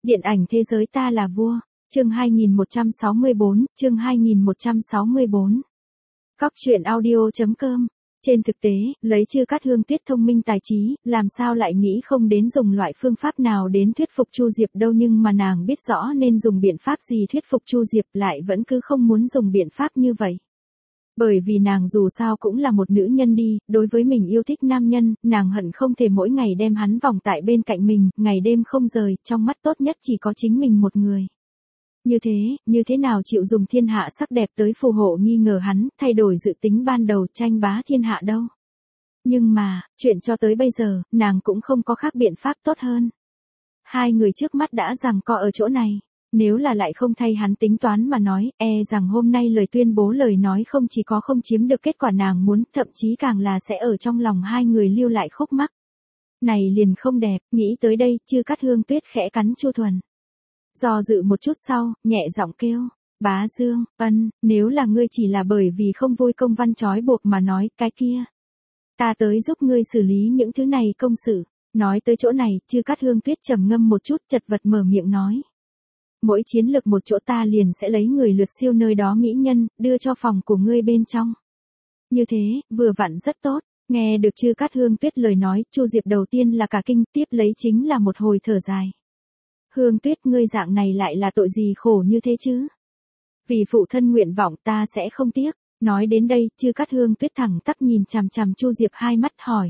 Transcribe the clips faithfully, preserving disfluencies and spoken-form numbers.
Điện ảnh thế giới ta là vua, chương hai nghìn một trăm sáu mươi bốn, chương hai nghìn một trăm sáu mươi bốn. Góc truyện audio.com. Trên thực tế, lấy Chư Cát Hương Tuyết thông minh tài trí, làm sao lại nghĩ không đến dùng loại phương pháp nào đến thuyết phục Chu Diệp đâu, nhưng mà nàng biết rõ nên dùng biện pháp gì thuyết phục Chu Diệp, lại vẫn cứ không muốn dùng biện pháp như vậy. Bởi vì nàng dù sao cũng là một nữ nhân đi, đối với mình yêu thích nam nhân, nàng hận không thể mỗi ngày đem hắn vòng tại bên cạnh mình, ngày đêm không rời, trong mắt tốt nhất chỉ có chính mình một người. Như thế, như thế nào chịu dùng thiên hạ sắc đẹp tới phù hộ nghi ngờ hắn, thay đổi dự tính ban đầu tranh bá thiên hạ đâu. Nhưng mà, chuyện cho tới bây giờ, nàng cũng không có khác biện pháp tốt hơn. Hai người trước mắt đã giằng co ở chỗ này. Nếu là lại không thay hắn tính toán mà nói, e rằng hôm nay lời tuyên bố lời nói không chỉ có không chiếm được kết quả nàng muốn, thậm chí càng là sẽ ở trong lòng hai người lưu lại khúc mắc. Này liền không đẹp, nghĩ tới đây, Chư Cát Hương Tuyết khẽ cắn Chu Thuần. Do dự một chút sau, nhẹ giọng kêu, bá Dương, ân, nếu là ngươi chỉ là bởi vì không vui công văn trói buộc mà nói, cái kia. Ta tới giúp ngươi xử lý những thứ này công sự. Nói tới chỗ này, Chư Cát Hương Tuyết trầm ngâm một chút, chật vật mở miệng nói. Mỗi chiến lược một chỗ ta liền sẽ lấy người lượt siêu nơi đó mỹ nhân, đưa cho phòng của ngươi bên trong. Như thế, vừa vặn rất tốt. Nghe được Chư Cát Hương Tuyết lời nói, Chu Diệp đầu tiên là cả kinh, tiếp lấy chính là một hồi thở dài. Hương Tuyết, ngươi dạng này lại là tội gì khổ như thế chứ? Vì phụ thân nguyện vọng ta sẽ không tiếc. Nói đến đây, Chư Cát Hương Tuyết thẳng tắp nhìn chằm chằm Chu Diệp hai mắt hỏi.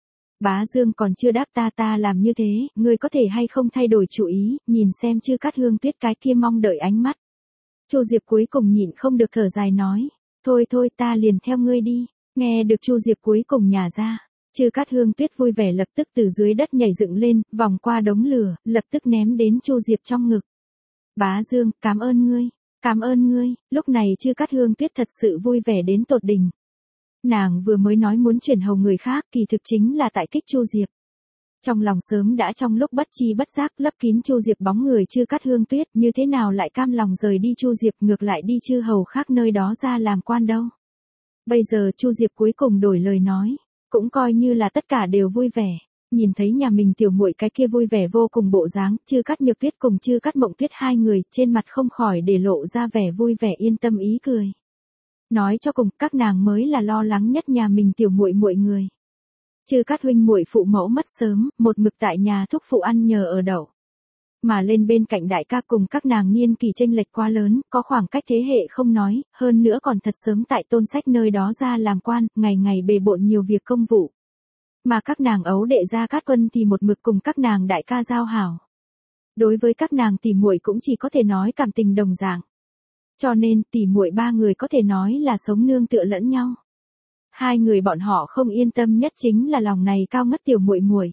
Bá Dương còn chưa đáp ta ta làm như thế, ngươi có thể hay không thay đổi chủ ý, nhìn xem Chư Cát Hương Tuyết cái kia mong đợi ánh mắt. Chu Diệp cuối cùng nhịn không được thở dài nói, thôi thôi ta liền theo ngươi đi. Nghe được Chu Diệp cuối cùng nhả ra, Chư Cát Hương Tuyết vui vẻ lập tức từ dưới đất nhảy dựng lên, vòng qua đống lửa, lập tức ném đến Chu Diệp trong ngực. Bá Dương, cảm ơn ngươi, cảm ơn ngươi. Lúc này Chư Cát Hương Tuyết thật sự vui vẻ đến tột đỉnh. Nàng vừa mới nói muốn chuyển hầu người khác, kỳ thực chính là tại kích Chu Diệp. Trong lòng sớm đã trong lúc bất chi bất giác lấp kín Chu Diệp bóng người Chư Cát Hương Tuyết, như thế nào lại cam lòng rời đi Chu Diệp, ngược lại đi chư hầu khác nơi đó ra làm quan đâu. Bây giờ Chu Diệp cuối cùng đổi lời nói, cũng coi như là tất cả đều vui vẻ. Nhìn thấy nhà mình tiểu muội cái kia vui vẻ vô cùng bộ dáng, Chư Cát Nhược Tuyết cùng Chư Cát Mộng Tuyết hai người trên mặt không khỏi để lộ ra vẻ vui vẻ yên tâm ý cười. Nói cho cùng, các nàng mới là lo lắng nhất nhà mình tiểu muội muội người. Chư Cát huynh muội phụ mẫu mất sớm, một mực tại nhà thúc phụ ăn nhờ ở đậu. Mà lên bên cạnh đại ca cùng các nàng niên kỳ chênh lệch quá lớn, có khoảng cách thế hệ không nói, hơn nữa còn thật sớm tại Tôn Sách nơi đó ra làm quan, ngày ngày bề bộn nhiều việc công vụ. Mà các nàng ấu đệ gia Cát Quân thì một mực cùng các nàng đại ca giao hảo. Đối với các nàng tỷ muội cũng chỉ có thể nói cảm tình đồng dạng. Cho nên, tỷ muội ba người có thể nói là sống nương tựa lẫn nhau. Hai người bọn họ không yên tâm nhất chính là lòng này cao ngất tiểu muội muội.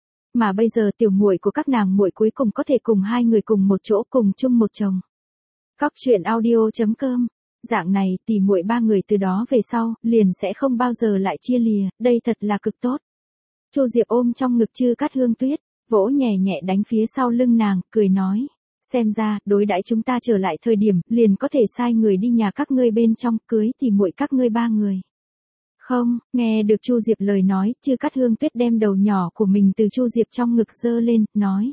Mà bây giờ tiểu muội của các nàng muội cuối cùng có thể cùng hai người cùng một chỗ cùng chung một chồng. Góc truyện audio.com. Dạng này, tỷ muội ba người từ đó về sau, liền sẽ không bao giờ lại chia lìa, đây thật là cực tốt. Chu Diệp ôm trong ngực Chư Cát Hương Tuyết, vỗ nhẹ nhẹ đánh phía sau lưng nàng, cười nói. Xem ra, đối đãi chúng ta trở lại thời điểm, liền có thể sai người đi nhà các ngươi bên trong, cưới thì muội các ngươi ba người. Không, nghe được Chu Diệp lời nói, Chư Cát Hương Tuyết đem đầu nhỏ của mình từ Chu Diệp trong ngực giơ lên, nói.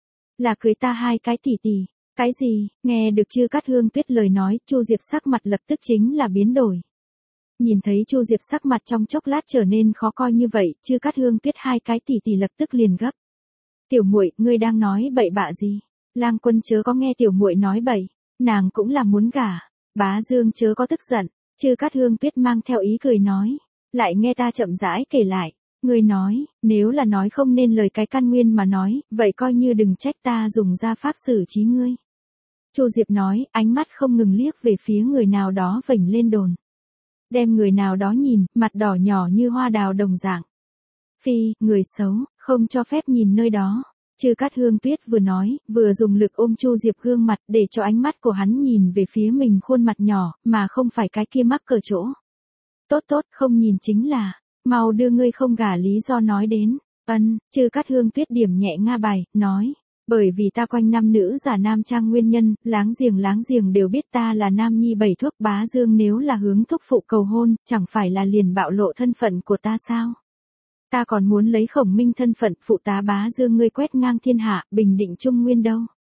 Là cưới ta hai cái tỷ tỷ. Cái gì? Nghe được Chư Cát Hương Tuyết lời nói, Chu Diệp sắc mặt lập tức chính là biến đổi. Nhìn thấy Chu Diệp sắc mặt trong chốc lát trở nên khó coi như vậy, Chư Cát Hương Tuyết hai cái tỷ tỷ lập tức liền gấp. Tiểu muội, ngươi đang nói bậy bạ gì? Lang Quân chớ có nghe tiểu muội nói bậy, nàng cũng là muốn gả. Bá Dương chớ có tức giận. Chư Cát Hương Tuyết mang theo ý cười nói, lại nghe ta chậm rãi kể lại. Ngươi nói, nếu là nói không nên lời cái căn nguyên mà nói, vậy coi như đừng trách ta dùng ra pháp xử trí ngươi. Chu Diệp nói, ánh mắt không ngừng liếc về phía người nào đó vểnh lên đồn. Đem người nào đó nhìn, mặt đỏ nhỏ như hoa đào đồng dạng. Phi, người xấu, không cho phép nhìn nơi đó. Chư Cát Hương Tuyết vừa nói, vừa dùng lực ôm Chu Diệp gương mặt để cho ánh mắt của hắn nhìn về phía mình khuôn mặt nhỏ, mà không phải cái kia mắc cỡ chỗ. Tốt tốt, không nhìn chính là, mau đưa ngươi không gả lý do nói đến. Ân, Chư Cát Hương Tuyết điểm nhẹ nga bài, nói, bởi vì ta quanh năm nữ giả nam trang nguyên nhân, láng giềng láng giềng đều biết ta là nam nhi bảy thuốc. Bá Dương nếu là hướng thúc phụ cầu hôn, chẳng phải là liền bạo lộ thân phận của ta sao? Ta còn muốn lấy Khổng Minh thân phận phụ tá Bá Dương ngươi quét ngang thiên hạ, bình định Trung Nguyên đâu.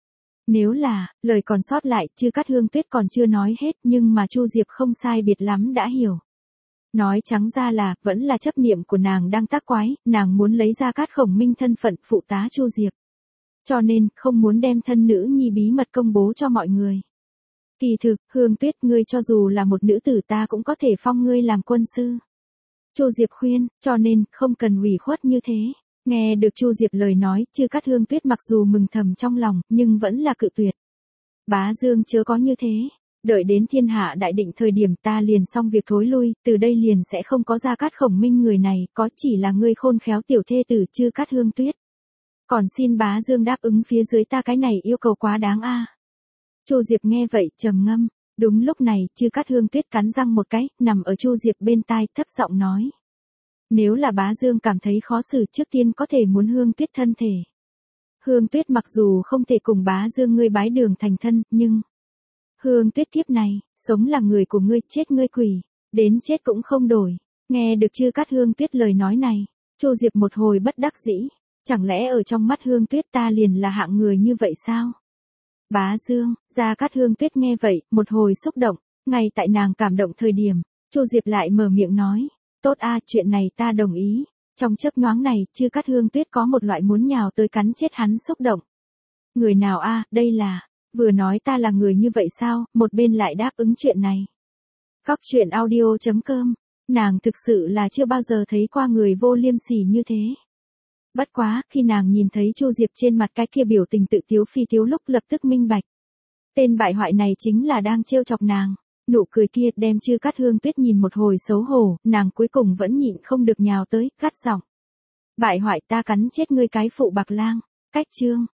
Nếu là, lời còn sót lại, Chư Cát Hương Tuyết còn chưa nói hết, nhưng mà Chu Diệp không sai biệt lắm đã hiểu. Nói trắng ra là, vẫn là chấp niệm của nàng đang tác quái, nàng muốn lấy ra Cát Khổng Minh thân phận phụ tá Chu Diệp. Cho nên, không muốn đem thân nữ nhi bí mật công bố cho mọi người. Kỳ thực, Hương Tuyết, ngươi cho dù là một nữ tử ta cũng có thể phong ngươi làm quân sư. Chu Diệp khuyên, cho nên, không cần ủy khuất như thế. Nghe được Chu Diệp lời nói, Chư Cát Hương Tuyết mặc dù mừng thầm trong lòng, nhưng vẫn là cự tuyệt. Bá Dương chớ có như thế. Đợi đến thiên hạ đại định thời điểm ta liền xong việc thối lui, từ đây liền sẽ không có ra Cát Khổng Minh người này, có chỉ là ngươi khôn khéo tiểu thê tử Chư Cát Hương Tuyết. Còn xin Bá Dương đáp ứng phía dưới ta cái này yêu cầu quá đáng a. Chu Diệp nghe vậy trầm ngâm, đúng lúc này, Chư Cát Hương Tuyết cắn răng một cái, nằm ở Chu Diệp bên tai, thấp giọng nói: "Nếu là Bá Dương cảm thấy khó xử, trước tiên có thể muốn Hương Tuyết thân thể. Hương Tuyết mặc dù không thể cùng Bá Dương ngươi bái đường thành thân, nhưng Hương Tuyết kiếp này, sống là người của ngươi, chết ngươi quỷ, đến chết cũng không đổi." Nghe được Chư Cát Hương Tuyết lời nói này, Chu Diệp một hồi bất đắc dĩ, chẳng lẽ ở trong mắt Hương Tuyết ta liền là hạng người như vậy sao? Bá Dương, Gia Cát Hương Tuyết nghe vậy, một hồi xúc động, ngay tại nàng cảm động thời điểm, Chu Diệp lại mở miệng nói: "Tốt a, chuyện này ta đồng ý." Trong chớp nhoáng này, Chư Cát Hương Tuyết có một loại muốn nhào tới cắn chết hắn xúc động. Người nào a, đây là, vừa nói ta là người như vậy sao, một bên lại đáp ứng chuyện này. Cóc truyện audio chấm com, nàng thực sự là chưa bao giờ thấy qua người vô liêm sỉ như thế. Bất quá, khi nàng nhìn thấy Chu Diệp trên mặt cái kia biểu tình tự tiếu phi tiếu lúc lập tức minh bạch. Tên bại hoại này chính là đang trêu chọc nàng. Nụ cười kia đem Chư Cát Hương Tuyết nhìn một hồi xấu hổ, nàng cuối cùng vẫn nhịn không được nhào tới, gắt giọng: "Bại hoại, ta cắn chết ngươi cái phụ bạc lang." Cách chương